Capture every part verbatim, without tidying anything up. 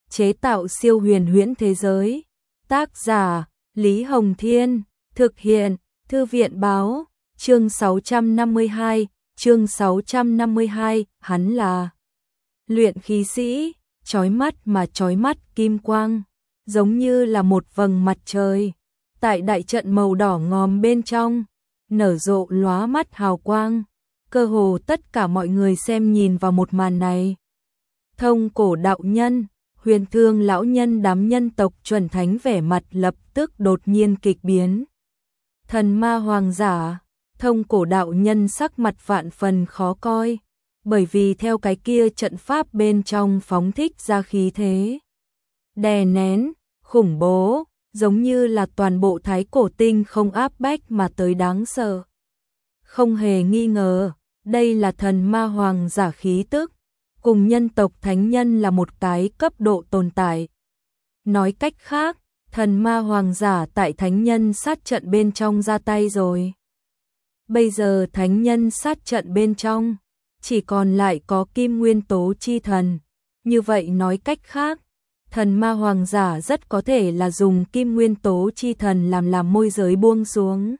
chế tạo siêu huyền huyễn thế giới. Tác giả Lý Hồng Thiên, thực hiện Thư viện Báo. Chương sáu trăm năm mươi hai, chương sáu trăm năm mươi hai, hắn là luyện khí sĩ, chói mắt mà chói mắt kim quang, giống như là một vầng mặt trời, tại đại trận màu đỏ ngòm bên trong, nở rộ lóa mắt hào quang. Cơ hồ tất cả mọi người xem nhìn vào một màn này. Thông cổ đạo nhân, Huyền Thương lão nhân, đám nhân tộc chuẩn thánh vẻ mặt lập tức đột nhiên kịch biến. Thần ma hoàng giả, Thông cổ đạo nhân sắc mặt vạn phần khó coi, bởi vì theo cái kia trận pháp bên trong phóng thích ra khí thế đè nén, khủng bố, giống như là toàn bộ thái cổ tinh không áp bách mà tới đáng sợ. Không hề nghi ngờ, đây là thần ma hoàng giả khí tức, cùng nhân tộc thánh nhân là một cái cấp độ tồn tại. Nói cách khác, thần ma hoàng giả tại thánh nhân sát trận bên trong ra tay rồi. Bây giờ thánh nhân sát trận bên trong, chỉ còn lại có kim nguyên tố chi thần. Như vậy nói cách khác, thần ma hoàng giả rất có thể là dùng kim nguyên tố chi thần làm làm môi giới buông xuống.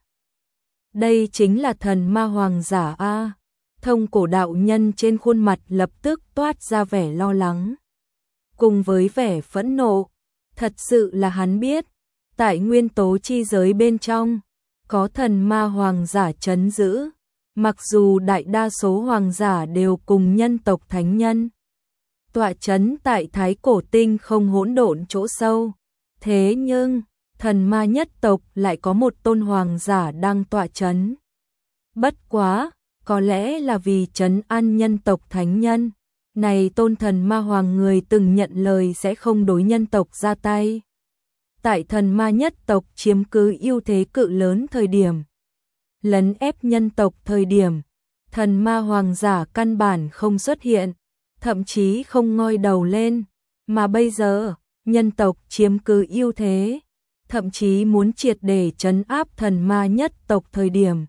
Đây chính là thần ma hoàng giả a. Thông cổ đạo nhân trên khuôn mặt lập tức toát ra vẻ lo lắng, cùng với vẻ phẫn nộ. Thật sự là hắn biết, tại nguyên tố chi giới bên trong, có thần ma hoàng giả trấn giữ, mặc dù đại đa số hoàng giả đều cùng nhân tộc thánh nhân tọa trấn tại thái cổ tinh không hỗn độn chỗ sâu, thế nhưng thần ma nhất tộc lại có một tôn hoàng giả đang tọa trấn. Bất quá, có lẽ là vì trấn an nhân tộc thánh nhân, này tôn thần ma hoàng người từng nhận lời sẽ không đối nhân tộc ra tay. Tại thần ma nhất tộc chiếm cứ ưu thế cự lớn thời điểm, lấn ép nhân tộc thời điểm, thần ma hoàng giả căn bản không xuất hiện, thậm chí không ngoi đầu lên, mà bây giờ, nhân tộc chiếm cứ ưu thế, thậm chí muốn triệt để trấn áp thần ma nhất tộc thời điểm.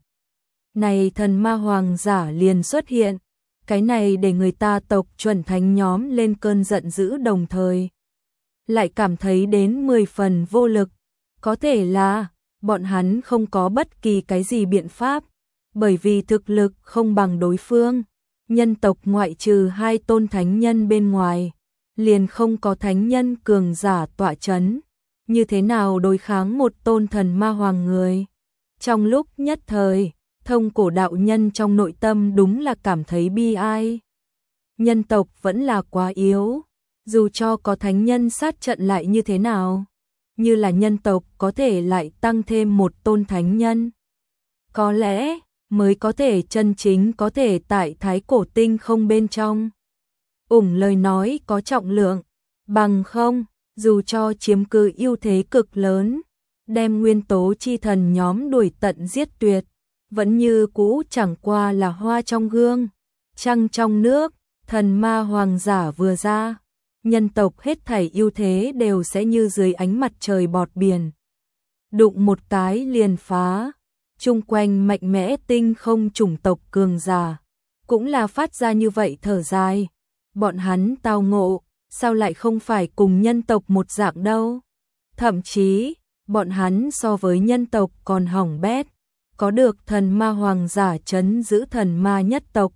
Này thần ma hoàng giả liền xuất hiện, cái này để người ta tộc chuẩn thánh nhóm lên cơn giận dữ, đồng thời lại cảm thấy đến mười phần vô lực. Có thể là bọn hắn không có bất kỳ cái gì biện pháp, bởi vì thực lực không bằng đối phương. Nhân tộc ngoại trừ hai tôn thánh nhân bên ngoài, liền không có thánh nhân cường giả tọa chấn, như thế nào đối kháng một tôn thần ma hoàng người. Trong lúc nhất thời, thông cổ đạo nhân trong nội tâm đúng là cảm thấy bi ai. Nhân tộc vẫn là quá yếu, dù cho có thánh nhân sát trận lại như thế nào, như là nhân tộc có thể lại tăng thêm một tôn thánh nhân, có lẽ mới có thể chân chính có thể tại thái cổ tinh không bên trong ủng lời nói có trọng lượng. Bằng không, dù cho chiếm cứ ưu thế cực lớn, đem nguyên tố chi thần nhóm đuổi tận giết tuyệt, vẫn như cũ chẳng qua là hoa trong gương, trăng trong nước. Thần ma hoàng giả vừa ra, nhân tộc hết thảy ưu thế đều sẽ như dưới ánh mặt trời bọt biển, đụng một cái liền phá. Chung quanh mạnh mẽ tinh không chủng tộc cường giả cũng là phát ra như vậy thở dài. Bọn hắn tao ngộ, sao lại không phải cùng nhân tộc một dạng đâu? Thậm chí, bọn hắn so với nhân tộc còn hỏng bét, có được thần ma hoàng giả trấn giữ thần ma nhất tộc,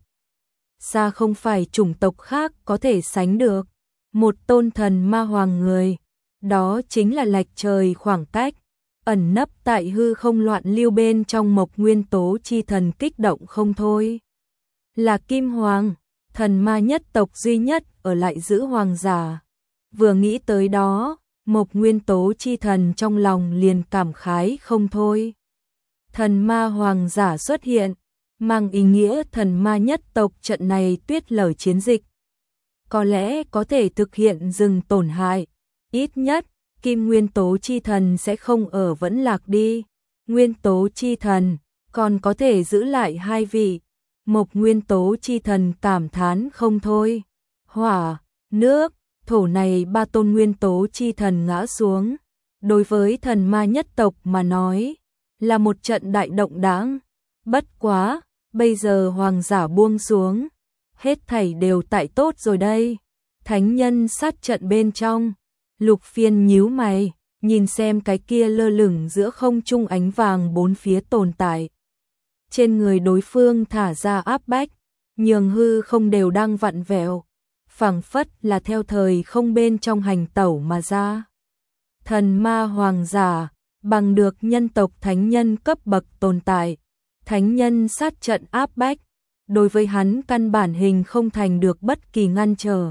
xa không phải chủng tộc khác có thể sánh được. Một tôn thần ma hoàng người, đó chính là lệch trời khoảng cách. Ẩn nấp tại hư không loạn lưu bên trong mộc nguyên tố chi thần kích động không thôi. Là Kim Hoàng, thần ma nhất tộc duy nhất ở lại giữ hoàng giả. Vừa nghĩ tới đó, mộc nguyên tố chi thần trong lòng liền cảm khái không thôi. Thần ma hoàng giả xuất hiện, mang ý nghĩa thần ma nhất tộc trận này tuyết lở chiến dịch có lẽ có thể thực hiện dừng tổn hại, ít nhất kim nguyên tố chi thần sẽ không ở vẫn lạc đi. Nguyên tố chi thần còn có thể giữ lại hai vị. Mộc nguyên tố chi thần cảm thán không thôi. Hỏa, nước, thổ này ba tôn nguyên tố chi thần ngã xuống, đối với thần ma nhất tộc mà nói là một trận đại động đáng. Bất quá, bây giờ hoàng giả buông xuống, hết thảy đều tại tốt rồi đây. Thánh nhân sát trận bên trong, Lục Phiên nhíu mày, nhìn xem cái kia lơ lửng giữa không trung ánh vàng bốn phía tồn tại. Trên người đối phương thả ra áp bách, nhường hư không đều đang vặn vẹo, phảng phất là theo thời không bên trong hành tẩu mà ra. Thần ma hoàng giả, bằng được nhân tộc thánh nhân cấp bậc tồn tại, thánh nhân sát trận áp bách, đối với hắn căn bản hình không thành được bất kỳ ngăn trở.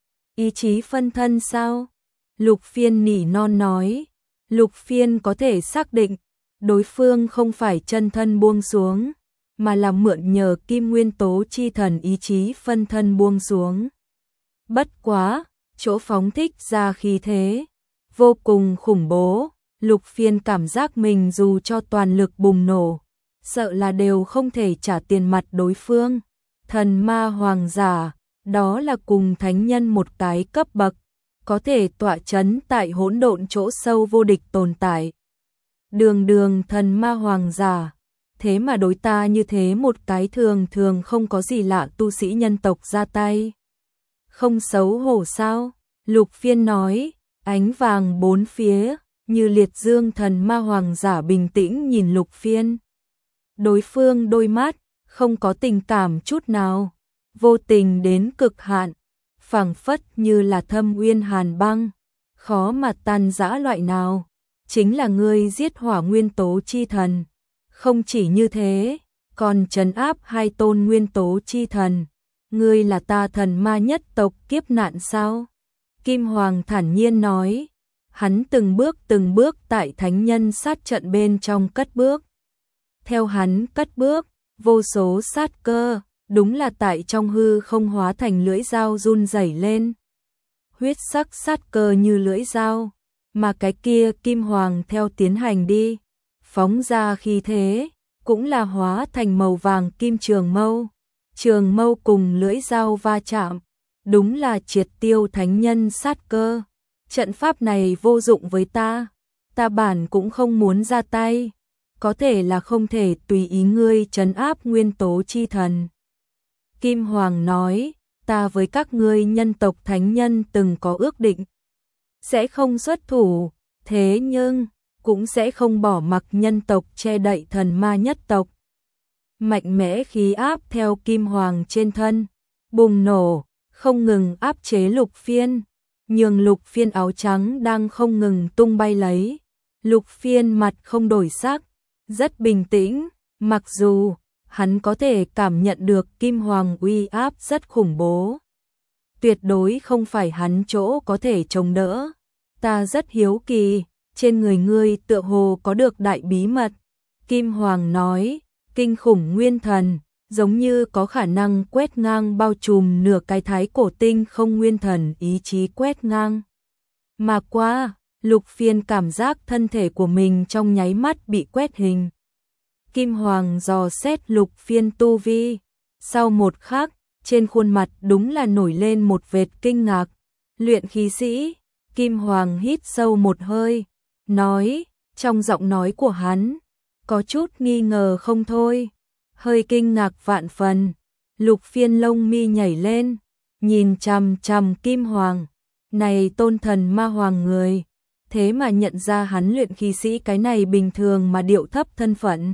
Ý chí phân thân sao? Lục Phiên nỉ non nói. Lục Phiên có thể xác định, đối phương không phải chân thân buông xuống, mà là mượn nhờ kim nguyên tố chi thần ý chí phân thân buông xuống. Bất quá, chỗ phóng thích ra khí thế, vô cùng khủng bố, Lục Phiên cảm giác mình dù cho toàn lực bùng nổ, sợ là đều không thể trả tiền mặt đối phương. Thần ma hoàng giả, đó là cùng thánh nhân một cái cấp bậc, có thể tọa chấn tại hỗn độn chỗ sâu vô địch tồn tại. Đường đường thần ma hoàng giả, thế mà đối ta như thế một cái thường thường không có gì lạ tu sĩ nhân tộc ra tay. Không xấu hổ sao? Lục Phiên nói, ánh vàng bốn phía, như liệt dương thần ma hoàng giả bình tĩnh nhìn Lục Phiên. Đối phương đôi mắt, không có tình cảm chút nào, vô tình đến cực hạn, phảng phất như là thâm uyên hàn băng, khó mà tan rã loại nào, chính là ngươi giết hỏa nguyên tố chi thần. Không chỉ như thế, còn trấn áp hai tôn nguyên tố chi thần, ngươi là ta thần ma nhất tộc kiếp nạn sao? Kim Hoàng thản nhiên nói, hắn từng bước từng bước tại thánh nhân sát trận bên trong cất bước. Theo hắn cất bước, vô số sát cơ, đúng là tại trong hư không hóa thành lưỡi dao run rẩy lên. Huyết sắc sát cơ như lưỡi dao, mà cái kia Kim Hoàng theo tiến hành đi, phóng ra khí thế, cũng là hóa thành màu vàng kim trường mâu. Trường mâu cùng lưỡi dao va chạm, đúng là triệt tiêu thánh nhân sát cơ. Trận pháp này vô dụng với ta, ta bản cũng không muốn ra tay, có thể là không thể tùy ý ngươi trấn áp nguyên tố chi thần. Kim Hoàng nói, ta với các ngươi nhân tộc thánh nhân từng có ước định, sẽ không xuất thủ, thế nhưng cũng sẽ không bỏ mặc nhân tộc che đậy thần ma nhất tộc. Mạnh mẽ khí áp theo Kim Hoàng trên thân, bùng nổ, không ngừng áp chế Lục Phiên, nhường Lục Phiên áo trắng đang không ngừng tung bay lấy. Lục Phiên mặt không đổi sắc, rất bình tĩnh, mặc dù hắn có thể cảm nhận được Kim Hoàng uy áp rất khủng bố. Tuyệt đối không phải hắn chỗ có thể chống đỡ. Ta rất hiếu kỳ, trên người ngươi tựa hồ có được đại bí mật. Kim Hoàng nói, kinh khủng nguyên thần, giống như có khả năng quét ngang bao trùm nửa cái thái cổ tinh không nguyên thần ý chí quét ngang. Mà qua, Lục Phiên cảm giác thân thể của mình trong nháy mắt bị quét hình. Kim Hoàng dò xét Lục Phiên tu vi, sau một khắc, trên khuôn mặt đúng là nổi lên một vệt kinh ngạc. Luyện khí sĩ, Kim Hoàng hít sâu một hơi, nói, trong giọng nói của hắn, có chút nghi ngờ không thôi, hơi kinh ngạc vạn phần. Lục Phiên lông mi nhảy lên, nhìn chằm chằm Kim Hoàng, này tôn thần ma hoàng người, thế mà nhận ra hắn luyện khí sĩ cái này bình thường mà điệu thấp thân phận.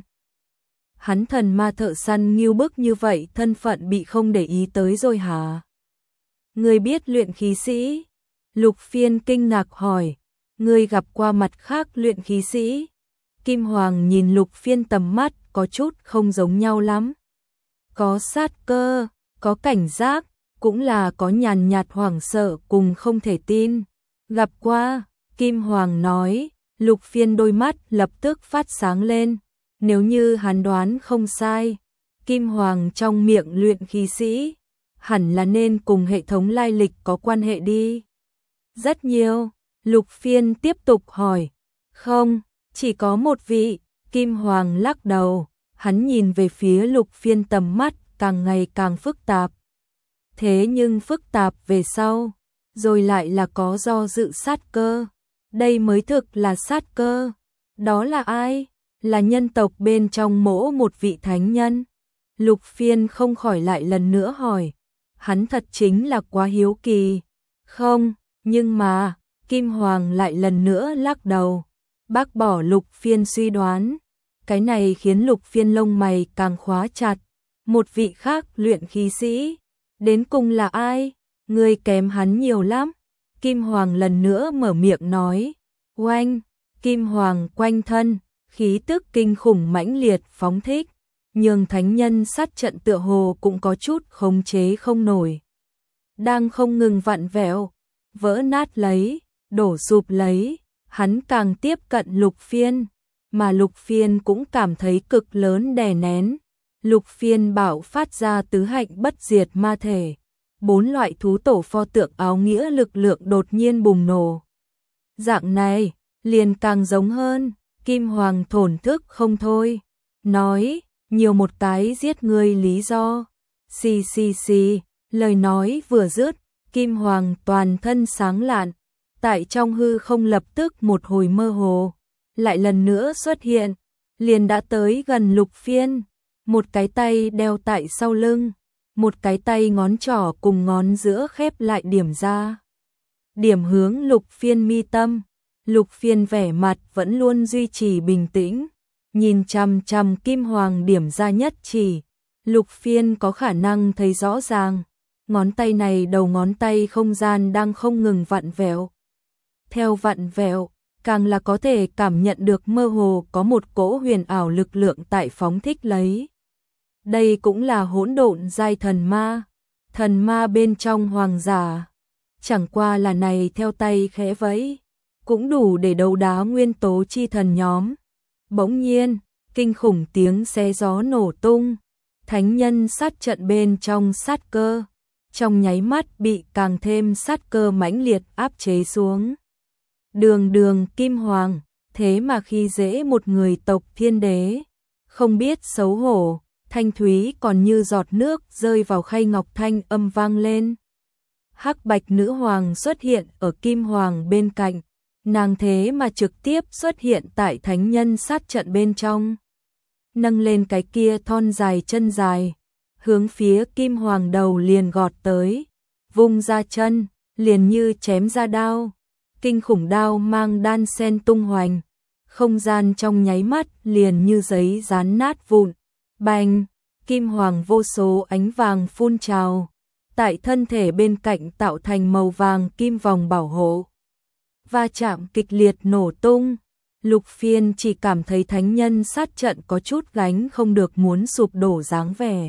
Hắn thần ma thợ săn nghiêu bức như vậy thân phận bị không để ý tới rồi hả? Người biết luyện khí sĩ? Lục Phiên kinh ngạc hỏi, người gặp qua mặt khác luyện khí sĩ? Kim Hoàng nhìn Lục Phiên tầm mắt có chút không giống nhau lắm. Có sát cơ, có cảnh giác, cũng là có nhàn nhạt hoảng sợ cùng không thể tin. Gặp qua, Kim Hoàng nói, Lục Phiên đôi mắt lập tức phát sáng lên. Nếu như hắn đoán không sai, Kim Hoàng trong miệng luyện khí sĩ, hẳn là nên cùng hệ thống lai lịch có quan hệ đi. Rất nhiều, Lục Phiên tiếp tục hỏi. Không, chỉ có một vị. Kim Hoàng lắc đầu, hắn nhìn về phía Lục Phiên tầm mắt càng ngày càng phức tạp. Thế nhưng phức tạp về sau, rồi lại là có do dự sát cơ. Đây mới thực là sát cơ. Đó là ai? Là nhân tộc bên trong mỗ một vị thánh nhân. Lục Phiên không khỏi lại lần nữa hỏi. Hắn thật chính là quá hiếu kỳ. Không, nhưng mà, Kim Hoàng lại lần nữa lắc đầu, bác bỏ Lục Phiên suy đoán. Cái này khiến Lục Phiên lông mày càng khóa chặt. Một vị khác luyện khí sĩ, đến cùng là ai? Người kém hắn nhiều lắm. Kim Hoàng lần nữa mở miệng nói. Oanh, Kim Hoàng quanh thân, khí tức kinh khủng mãnh liệt phóng thích, nhường thánh nhân sát trận tựa hồ cũng có chút khống chế không nổi. Đang không ngừng vặn vẹo, vỡ nát lấy, đổ sụp lấy, hắn càng tiếp cận Lục Phiên, mà Lục Phiên cũng cảm thấy cực lớn đè nén. Lục Phiên bạo phát ra tứ hạnh bất diệt ma thể, bốn loại thú tổ pho tượng áo nghĩa lực lượng đột nhiên bùng nổ. Dạng này, liền càng giống hơn, Kim Hoàng thổn thức không thôi, nói, nhiều một cái giết người lý do. Xì xì xì, lời nói vừa dứt, Kim Hoàng toàn thân sáng lạn, tại trong hư không lập tức một hồi mơ hồ, lại lần nữa xuất hiện, liền đã tới gần Lục Phiên, một cái tay đeo tại sau lưng, một cái tay ngón trỏ cùng ngón giữa khép lại điểm ra. Điểm hướng Lục Phiên mi tâm, Lục Phiên vẻ mặt vẫn luôn duy trì bình tĩnh, nhìn chằm chằm Kim Hoàng điểm ra nhất chỉ, Lục Phiên có khả năng thấy rõ ràng, ngón tay này đầu ngón tay không gian đang không ngừng vặn vẹo. Theo vặn vẹo, càng là có thể cảm nhận được mơ hồ có một cỗ huyền ảo lực lượng tại phóng thích lấy. Đây cũng là hỗn độn giai thần ma, thần ma bên trong hoàng giả. Chẳng qua là này theo tay khẽ vẫy, cũng đủ để đấu đá nguyên tố chi thần nhóm. Bỗng nhiên, kinh khủng tiếng xé gió nổ tung, thánh nhân sát trận bên trong sát cơ, trong nháy mắt bị càng thêm sát cơ mãnh liệt áp chế xuống. Đường đường Kim Hoàng, thế mà khi dễ một người tộc thiên đế, không biết xấu hổ, thanh thúy còn như giọt nước rơi vào khay ngọc thanh âm vang lên. Hắc Bạch Nữ Hoàng xuất hiện ở Kim Hoàng bên cạnh, nàng thế mà trực tiếp xuất hiện tại thánh nhân sát trận bên trong. Nâng lên cái kia thon dài chân dài, hướng phía Kim Hoàng đầu liền gọt tới, vung ra chân, liền như chém ra đao. Kinh khủng đao mang đan sen tung hoành, không gian trong nháy mắt liền như giấy dán nát vụn. Bành, Kim Hoàng vô số ánh vàng phun trào, tại thân thể bên cạnh tạo thành màu vàng kim vòng bảo hộ. Va chạm kịch liệt nổ tung, Lục Phiên chỉ cảm thấy thánh nhân sát trận có chút gánh không được muốn sụp đổ dáng vẻ.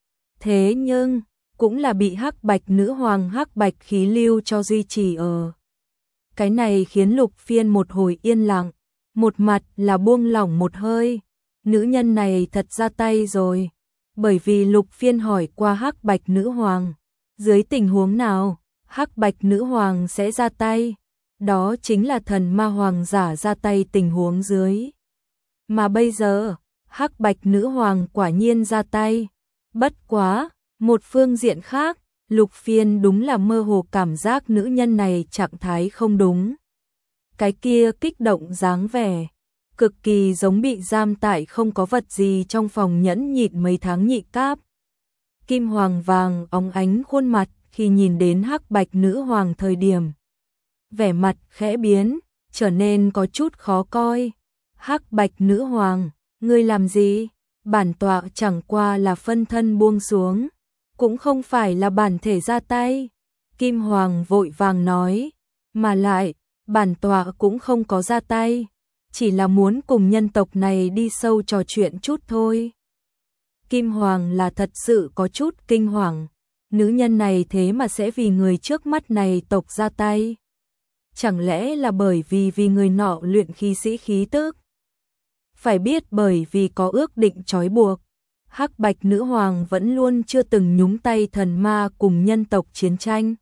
Thế nhưng, cũng là bị Hắc Bạch Nữ Hoàng hắc bạch khí lưu cho duy trì ở. Cái này khiến Lục Phiên một hồi yên lặng, một mặt là buông lỏng một hơi, nữ nhân này thật ra tay rồi, bởi vì Lục Phiên hỏi qua Hắc Bạch Nữ Hoàng, dưới tình huống nào, Hắc Bạch Nữ Hoàng sẽ ra tay, đó chính là thần ma hoàng giả ra tay tình huống dưới. Mà bây giờ, Hắc Bạch Nữ Hoàng quả nhiên ra tay, bất quá, một phương diện khác, Lục Phiên đúng là mơ hồ cảm giác nữ nhân này trạng thái không đúng. Cái kia kích động dáng vẻ, cực kỳ giống bị giam tại không có vật gì trong phòng nhẫn nhịn mấy tháng nhị cáp. Kim Hoàng vàng óng ánh khuôn mặt khi nhìn đến Hắc Bạch Nữ Hoàng thời điểm. Vẻ mặt khẽ biến, trở nên có chút khó coi. Hắc Bạch Nữ Hoàng, ngươi làm gì? Bản tọa chẳng qua là phân thân buông xuống, cũng không phải là bản thể ra tay. Kim Hoàng vội vàng nói, mà lại, bản tọa cũng không có ra tay, chỉ là muốn cùng nhân tộc này đi sâu trò chuyện chút thôi. Kim Hoàng là thật sự có chút kinh hoàng, nữ nhân này thế mà sẽ vì người trước mắt này tộc ra tay. Chẳng lẽ là bởi vì vì người nọ luyện khí sĩ khí tức? Phải biết bởi vì có ước định trói buộc, Hắc Bạch Nữ Hoàng vẫn luôn chưa từng nhúng tay thần ma cùng nhân tộc chiến tranh.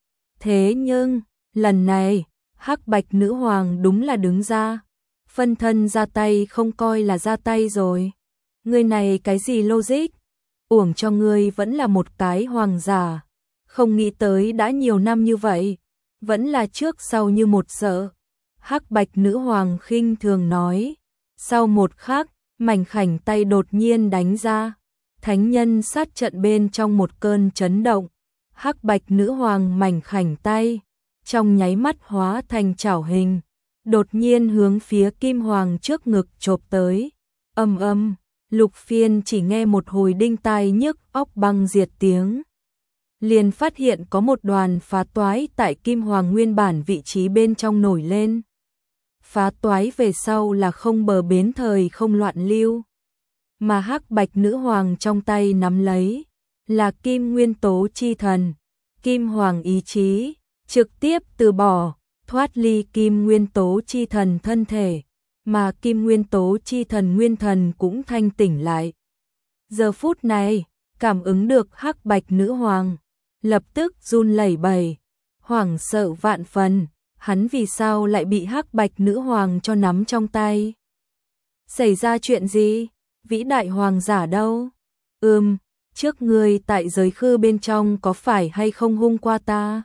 Thế nhưng, lần này, Hắc Bạch Nữ Hoàng đúng là đứng ra, phân thân ra tay không coi là ra tay rồi. Người này cái gì logic? Uổng cho ngươi vẫn là một cái hoàng giả, không nghĩ tới đã nhiều năm như vậy, vẫn là trước sau như một sợ. Hắc Bạch Nữ Hoàng khinh thường nói, sau một khắc, mảnh khảnh tay đột nhiên đánh ra, thánh nhân sát trận bên trong một cơn chấn động, Hắc Bạch Nữ Hoàng mảnh khảnh tay trong nháy mắt hóa thành chảo hình, đột nhiên hướng phía Kim Hoàng trước ngực chộp tới. Ầm ầm, Lục Phiên chỉ nghe một hồi đinh tai nhức óc băng diệt tiếng, liền phát hiện có một đoàn phá toái tại Kim Hoàng nguyên bản vị trí bên trong nổi lên. Phá toái về sau là không bờ bến thời không loạn lưu, mà hắc bạch nữ hoàng trong tay nắm lấy là kim nguyên tố chi thần. Kim Hoàng ý chí trực tiếp từ bỏ, thoát ly kim nguyên tố chi thần thân thể, mà kim nguyên tố chi thần nguyên thần cũng thanh tỉnh lại. Giờ phút này, cảm ứng được hắc bạch nữ hoàng, lập tức run lẩy bẩy, hoảng sợ vạn phần, hắn vì sao lại bị hắc bạch nữ hoàng cho nắm trong tay? Xảy ra chuyện gì? Vĩ đại hoàng giả đâu? Ừm, trước ngươi tại giới khư bên trong có phải hay không hung qua ta?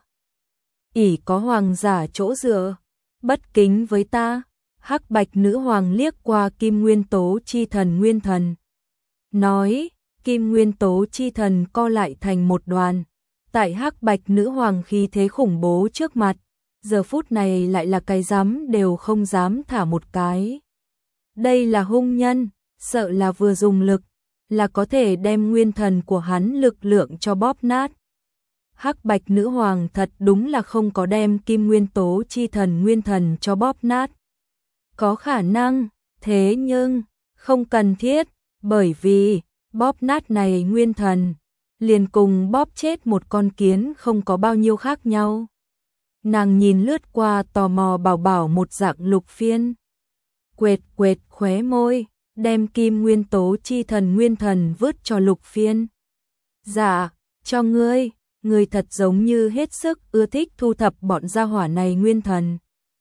ỷ có hoàng giả chỗ dựa, bất kính với ta. Hắc bạch nữ hoàng liếc qua kim nguyên tố chi thần nguyên thần, nói, kim nguyên tố chi thần co lại thành một đoàn, tại hắc bạch nữ hoàng khí thế khủng bố trước mặt, giờ phút này lại là cái dám đều không dám thả một cái. Đây là hung nhân, sợ là vừa dùng lực, là có thể đem nguyên thần của hắn lực lượng cho bóp nát. Hắc bạch nữ hoàng thật đúng là không có đem kim nguyên tố chi thần nguyên thần cho bóp nát. Có khả năng, thế nhưng, không cần thiết, bởi vì, bóp nát này nguyên thần, liền cùng bóp chết một con kiến không có bao nhiêu khác nhau. Nàng nhìn lướt qua tò mò bảo bảo một dạng Lục Phiên. Quệt quệt khóe môi, đem kim nguyên tố chi thần nguyên thần vứt cho Lục Phiên. Dạ, cho ngươi, ngươi thật giống như hết sức ưa thích thu thập bọn gia hỏa này nguyên thần.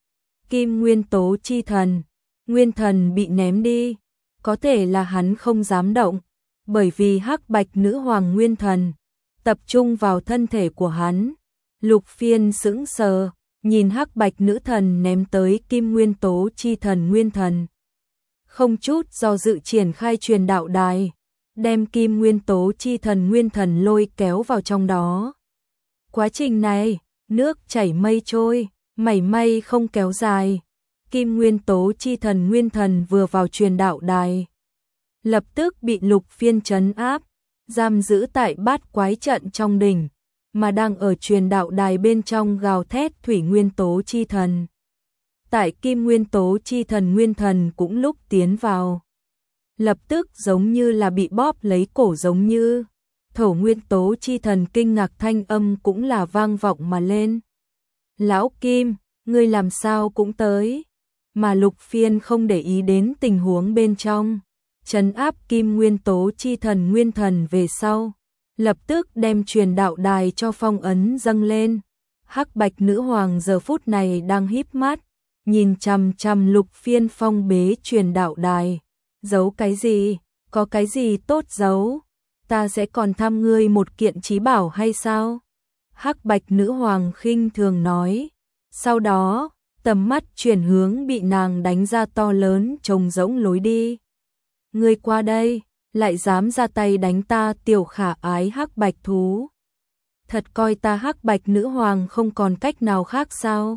Kim nguyên tố chi thần, nguyên thần bị ném đi, có thể là hắn không dám động, bởi vì hắc bạch nữ hoàng nguyên thần tập trung vào thân thể của hắn. Lục Phiên sững sờ, nhìn hắc bạch nữ thần ném tới kim nguyên tố chi thần nguyên thần. Không chút do dự triển khai truyền đạo đài, đem kim nguyên tố chi thần nguyên thần lôi kéo vào trong đó. Quá trình này, nước chảy mây trôi, mảy may không kéo dài. Kim nguyên tố chi thần nguyên thần vừa vào truyền đạo đài, lập tức bị Lục Phiên trấn áp, giam giữ tại bát quái trận trong đỉnh, mà đang ở truyền đạo đài bên trong gào thét thủy nguyên tố chi thần. Tại kim nguyên tố chi thần nguyên thần cũng lúc tiến vào, lập tức giống như là bị bóp lấy cổ giống như, thổ nguyên tố chi thần kinh ngạc thanh âm cũng là vang vọng mà lên. Lão Kim, ngươi làm sao cũng tới, mà Lục Phiên không để ý đến tình huống bên trong, trấn áp kim nguyên tố chi thần nguyên thần về sau, lập tức đem truyền đạo đài cho phong ấn dâng lên. Hắc bạch nữ hoàng giờ phút này đang híp mắt, nhìn chằm chằm Lục Phiên phong bế truyền đạo đài. Giấu cái gì? Có cái gì tốt giấu? Ta sẽ còn thăm ngươi một kiện chí bảo hay sao? Hắc bạch nữ hoàng khinh thường nói. Sau đó, tầm mắt chuyển hướng bị nàng đánh ra to lớn trông rỗng lối đi. Ngươi qua đây, lại dám ra tay đánh ta tiểu khả ái hắc bạch thú. Thật coi ta hắc bạch nữ hoàng không còn cách nào khác sao?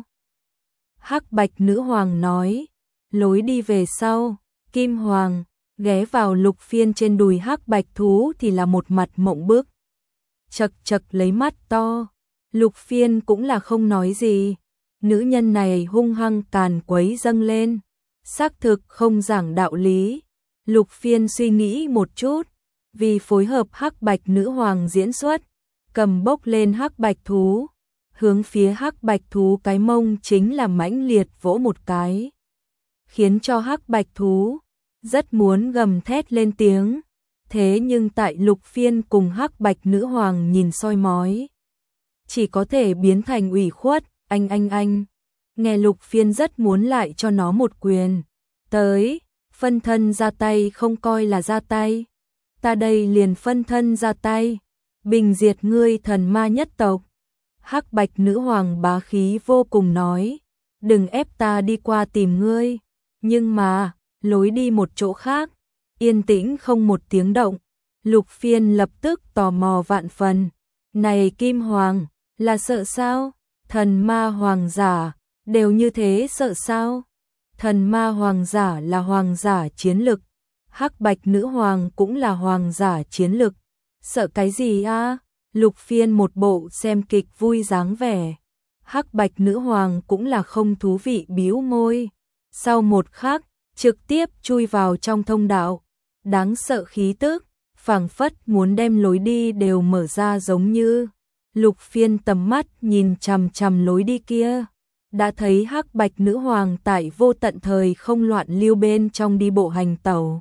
Hắc bạch nữ hoàng nói, lối đi về sau, Kim Hoàng ghé vào Lục Phiên trên đùi hắc bạch thú thì là một mặt mộng bức. Chật chật lấy mắt to, Lục Phiên cũng là không nói gì. Nữ nhân này hung hăng càn quấy dâng lên, xác thực không giảng đạo lý. Lục Phiên suy nghĩ một chút, vì phối hợp hắc bạch nữ hoàng diễn xuất, cầm bốc lên hắc bạch thú, hướng phía hắc bạch thú cái mông chính là mãnh liệt vỗ một cái, khiến cho hắc bạch thú rất muốn gầm thét lên tiếng. Thế nhưng tại Lục Phiên cùng hắc bạch nữ hoàng nhìn soi mói, chỉ có thể biến thành ủy khuất. Anh anh anh, nghe Lục Phiên rất muốn lại cho nó một quyền. Tới, phân thân ra tay không coi là ra tay. Ta đây liền phân thân ra tay, bình diệt ngươi thần ma nhất tộc. Hắc bạch nữ hoàng bá khí vô cùng nói, đừng ép ta đi qua tìm ngươi. Nhưng mà, lối đi một chỗ khác, yên tĩnh không một tiếng động. Lục Phiên lập tức tò mò vạn phần. Này Kim Hoàng, là sợ sao? Thần ma hoàng giả, đều như thế sợ sao? Thần ma hoàng giả là hoàng giả chiến lực, hắc bạch nữ hoàng cũng là hoàng giả chiến lực. Sợ cái gì a? Lục Phiên một bộ xem kịch vui dáng vẻ. Hắc bạch nữ hoàng cũng là không thú vị bĩu môi. Sau một khắc, trực tiếp chui vào trong thông đạo. Đáng sợ khí tức, phảng phất muốn đem lối đi đều mở ra giống như. Lục Phiên tầm mắt nhìn chằm chằm lối đi kia. Đã thấy hắc bạch nữ hoàng tại vô tận thời không loạn lưu bên trong đi bộ hành tẩu.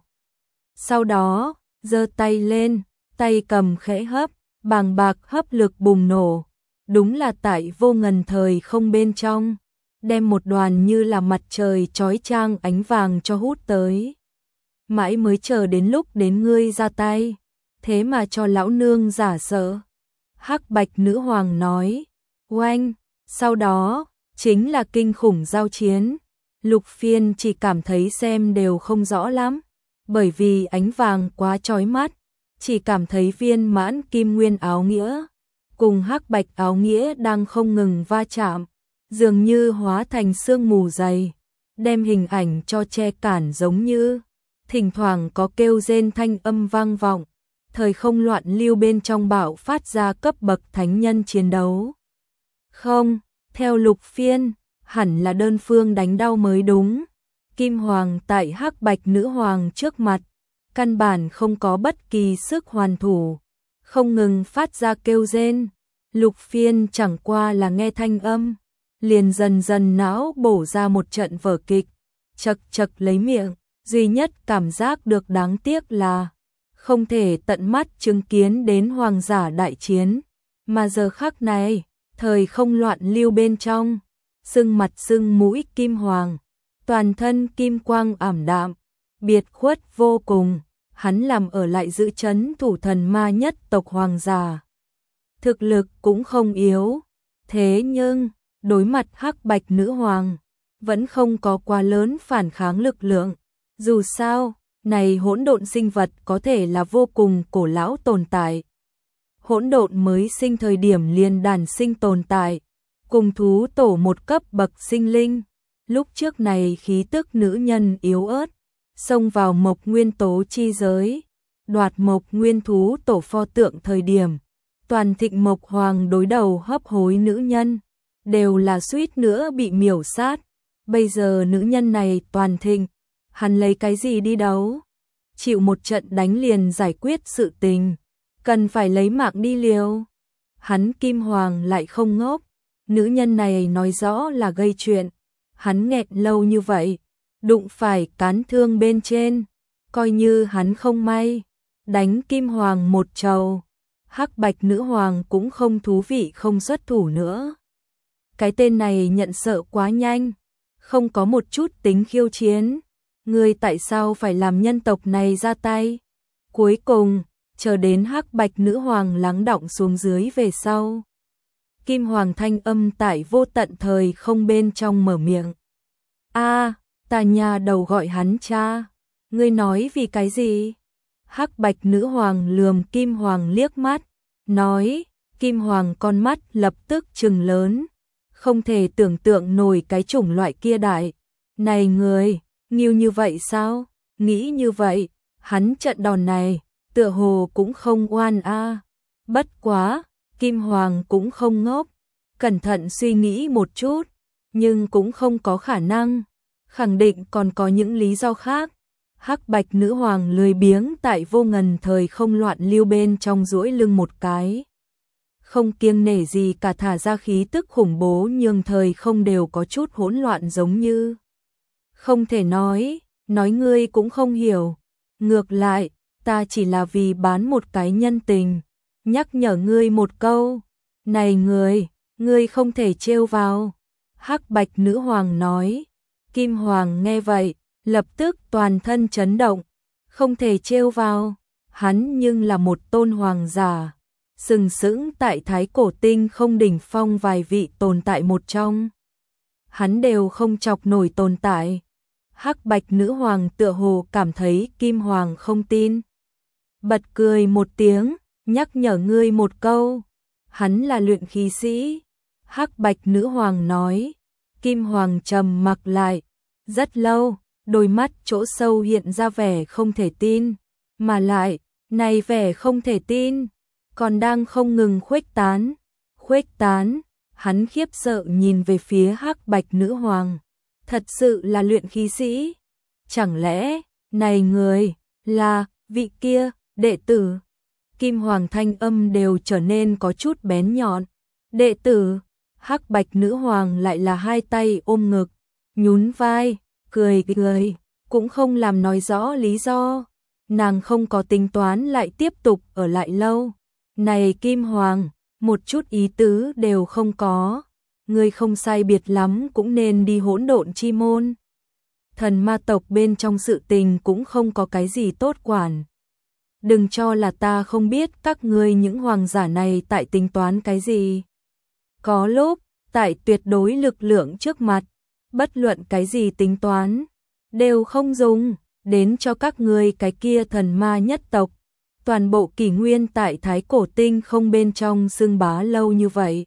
Sau đó, giơ tay lên, tay cầm khẽ hấp, bàng bạc hấp lực bùng nổ. Đúng là tại vô ngần thời không bên trong, đem một đoàn như là mặt trời chói chang ánh vàng cho hút tới. Mãi mới chờ đến lúc đến ngươi ra tay, thế mà cho lão nương giả sợ. Hắc bạch nữ hoàng nói, oanh, sau đó, chính là kinh khủng giao chiến. Lục Phiên chỉ cảm thấy xem đều không rõ lắm, bởi vì ánh vàng quá chói mắt, chỉ cảm thấy viên mãn kim nguyên áo nghĩa cùng hắc bạch áo nghĩa đang không ngừng va chạm, dường như hóa thành sương mù dày, đem hình ảnh cho che cản giống như. Thỉnh thoảng có kêu rên thanh âm vang vọng, thời không loạn lưu bên trong bạo phát ra cấp bậc thánh nhân chiến đấu. Không, theo Lục Phiên, hẳn là đơn phương đánh đau mới đúng. Kim Hoàng tại hắc bạch nữ hoàng trước mặt, căn bản không có bất kỳ sức hoàn thủ, không ngừng phát ra kêu rên. Lục Phiên chẳng qua là nghe thanh âm, liền dần dần não bổ ra một trận vở kịch, chật chật lấy miệng, duy nhất cảm giác được đáng tiếc là không thể tận mắt chứng kiến đến hoàng giả đại chiến, mà giờ khắc này, thời không loạn lưu bên trong, sưng mặt sưng mũi Kim Hoàng, toàn thân kim quang ảm đạm, biệt khuất vô cùng, hắn làm ở lại giữ trấn thủ thần ma nhất tộc hoàng giả. Thực lực cũng không yếu, thế nhưng, đối mặt hắc bạch nữ hoàng, vẫn không có quá lớn phản kháng lực lượng. Dù sao, này hỗn độn sinh vật có thể là vô cùng cổ lão tồn tại. Hỗn độn mới sinh thời điểm liền đàn sinh tồn tại, cùng thú tổ một cấp bậc sinh linh. Lúc trước này khí tức nữ nhân yếu ớt, xông vào mộc nguyên tố chi giới, đoạt mộc nguyên thú tổ pho tượng thời điểm. Toàn thịnh mộc hoàng đối đầu hấp hối nữ nhân, đều là suýt nữa bị miểu sát. Bây giờ nữ nhân này toàn thịnh, hắn lấy cái gì đi đấu? Chịu một trận đánh liền giải quyết sự tình, cần phải lấy mạng đi liều. Hắn Kim Hoàng lại không ngốc, nữ nhân này nói rõ là gây chuyện. Hắn nghẹn lâu như vậy, đụng phải cán thương bên trên, coi như hắn không may, đánh Kim Hoàng một trầu. Hắc bạch nữ hoàng cũng không thú vị không xuất thủ nữa. Cái tên này nhận sợ quá nhanh, không có một chút tính khiêu chiến. Ngươi tại sao phải làm nhân tộc này ra tay? Cuối cùng, chờ đến hắc bạch nữ hoàng lắng đọng xuống dưới về sau. Kim Hoàng thanh âm tại vô tận thời không bên trong mở miệng. A, ta nhà đầu gọi hắn cha. Ngươi nói vì cái gì? Hắc bạch nữ hoàng lườm Kim Hoàng liếc mắt, nói, Kim Hoàng con mắt lập tức trừng lớn, không thể tưởng tượng nổi cái chủng loại kia đại. Này người, nghiêu như vậy sao? Nghĩ như vậy, hắn trận đòn này, tựa hồ cũng không oan a. Bất quá, Kim Hoàng cũng không ngốc, cẩn thận suy nghĩ một chút, nhưng cũng không có khả năng, khẳng định còn có những lý do khác. Hắc bạch nữ hoàng lười biếng tại vô ngần thời không loạn lưu bên trong duỗi lưng một cái. Không kiêng nể gì cả thả ra khí tức khủng bố nhưng thời không đều có chút hỗn loạn giống như. Không thể nói, nói ngươi cũng không hiểu. Ngược lại, ta chỉ là vì bán một cái nhân tình, nhắc nhở ngươi một câu. Này người, ngươi không thể trêu vào. Hắc bạch nữ hoàng nói. Kim Hoàng nghe vậy, lập tức toàn thân chấn động, không thể trêu vào, hắn nhưng là một tôn hoàng giả, sừng sững tại thái cổ tinh không đỉnh phong vài vị tồn tại một trong. Hắn đều không chọc nổi tồn tại. Hắc bạch nữ hoàng tựa hồ cảm thấy Kim Hoàng không tin. Bật cười một tiếng, nhắc nhở ngươi một câu, hắn là luyện khí sĩ. Hắc Bạch nữ hoàng nói. Kim Hoàng trầm mặc lại, rất lâu, đôi mắt chỗ sâu hiện ra vẻ không thể tin, mà lại, này vẻ không thể tin, còn đang không ngừng khuếch tán, khuếch tán, hắn khiếp sợ nhìn về phía Hắc Bạch nữ hoàng, thật sự là luyện khí sĩ, chẳng lẽ, này người, là, vị kia, đệ tử, Kim Hoàng thanh âm đều trở nên có chút bén nhọn, đệ tử, Hắc Bạch nữ hoàng lại là hai tay ôm ngực, nhún vai, cười cười, cũng không làm nói rõ lý do, nàng không có tính toán lại tiếp tục ở lại lâu. Này Kim Hoàng, một chút ý tứ đều không có, ngươi không sai biệt lắm cũng nên đi hỗn độn chi môn. Thần ma tộc bên trong sự tình cũng không có cái gì tốt quản. Đừng cho là ta không biết các ngươi những hoàng giả này tại tính toán cái gì. Có lúc, tại tuyệt đối lực lượng trước mặt, bất luận cái gì tính toán, đều không dùng, đến cho các ngươi cái kia thần ma nhất tộc. Toàn bộ kỷ nguyên tại Thái Cổ Tinh không bên trong xưng bá lâu như vậy.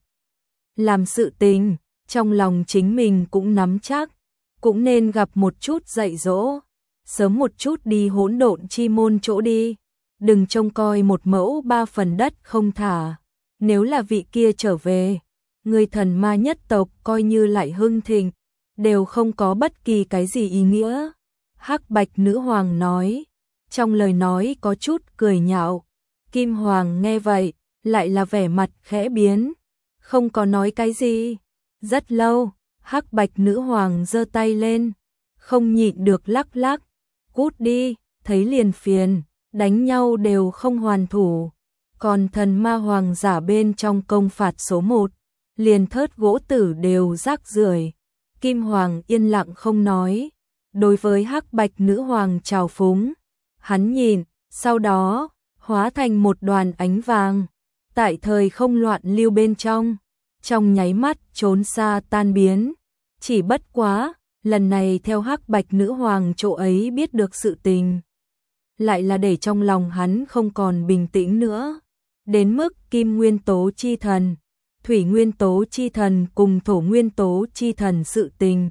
Làm sự tình, trong lòng chính mình cũng nắm chắc, cũng nên gặp một chút dạy dỗ, sớm một chút đi hỗn độn chi môn chỗ đi, đừng trông coi một mẫu ba phần đất không thả, nếu là vị kia trở về, người thần ma nhất tộc coi như lại hưng thịnh, đều không có bất kỳ cái gì ý nghĩa. Hắc Bạch nữ hoàng nói, trong lời nói có chút cười nhạo. Kim Hoàng nghe vậy, lại là vẻ mặt khẽ biến, không có nói cái gì. Rất lâu, Hắc Bạch nữ hoàng giơ tay lên, không nhịn được lắc lắc, cút đi, thấy liền phiền, đánh nhau đều không hoàn thủ. Còn thần ma hoàng giả bên trong công phạt số một, liền thớt gỗ tử đều rác rưởi. Kim Hoàng yên lặng không nói, đối với Hắc Bạch nữ hoàng trào phúng. Hắn nhìn, sau đó, hóa thành một đoàn ánh vàng, tại thời không loạn lưu bên trong, trong nháy mắt trốn xa tan biến. Chỉ bất quá, lần này theo Hắc Bạch nữ hoàng chỗ ấy biết được sự tình, lại là để trong lòng hắn không còn bình tĩnh nữa. Đến mức Kim Nguyên Tố chi thần, Thủy Nguyên Tố chi thần cùng Thổ Nguyên Tố chi thần sự tình,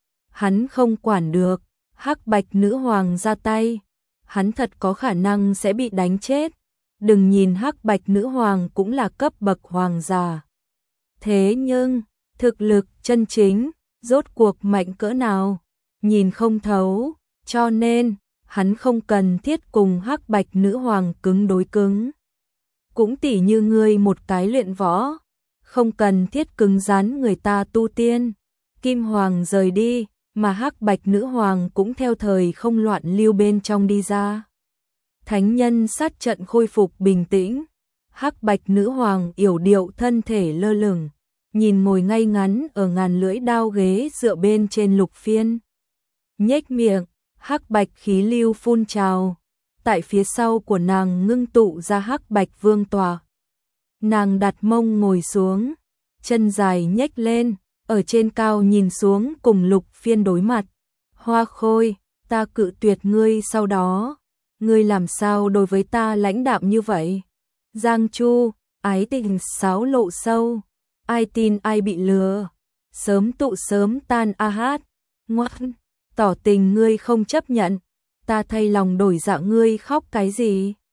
hắn không quản được. Hắc Bạch nữ hoàng ra tay, hắn thật có khả năng sẽ bị đánh chết. Đừng nhìn Hắc Bạch nữ hoàng cũng là cấp bậc hoàng giả, thế nhưng thực lực chân chính rốt cuộc mạnh cỡ nào, nhìn không thấu, cho nên hắn không cần thiết cùng Hắc Bạch nữ hoàng cứng đối cứng. Cũng tỉ như ngươi một cái luyện võ, không cần thiết cứng rắn người ta tu tiên. Kim Hoàng rời đi, mà Hắc Bạch nữ hoàng cũng theo thời không loạn lưu bên trong đi ra. Thánh nhân sát trận khôi phục bình tĩnh, Hắc Bạch nữ hoàng yểu điệu thân thể lơ lửng, nhìn ngồi ngay ngắn ở ngàn lưỡi đao ghế dựa bên trên lục phiên. Nhếch miệng, Hắc Bạch khí lưu phun trào, tại phía sau của nàng ngưng tụ ra Hắc Bạch vương tòa. Nàng đặt mông ngồi xuống, chân dài nhếch lên, ở trên cao nhìn xuống cùng lục phiên đối mặt. Hoa Khôi, ta cự tuyệt ngươi sau đó, ngươi làm sao đối với ta lãnh đạm như vậy? Giang Chu, ái tình sáo lộ sâu, ai tin ai bị lừa, sớm tụ sớm tan a hát, ngoan, tỏ tình ngươi không chấp nhận, ta thay lòng đổi dạ ngươi khóc cái gì?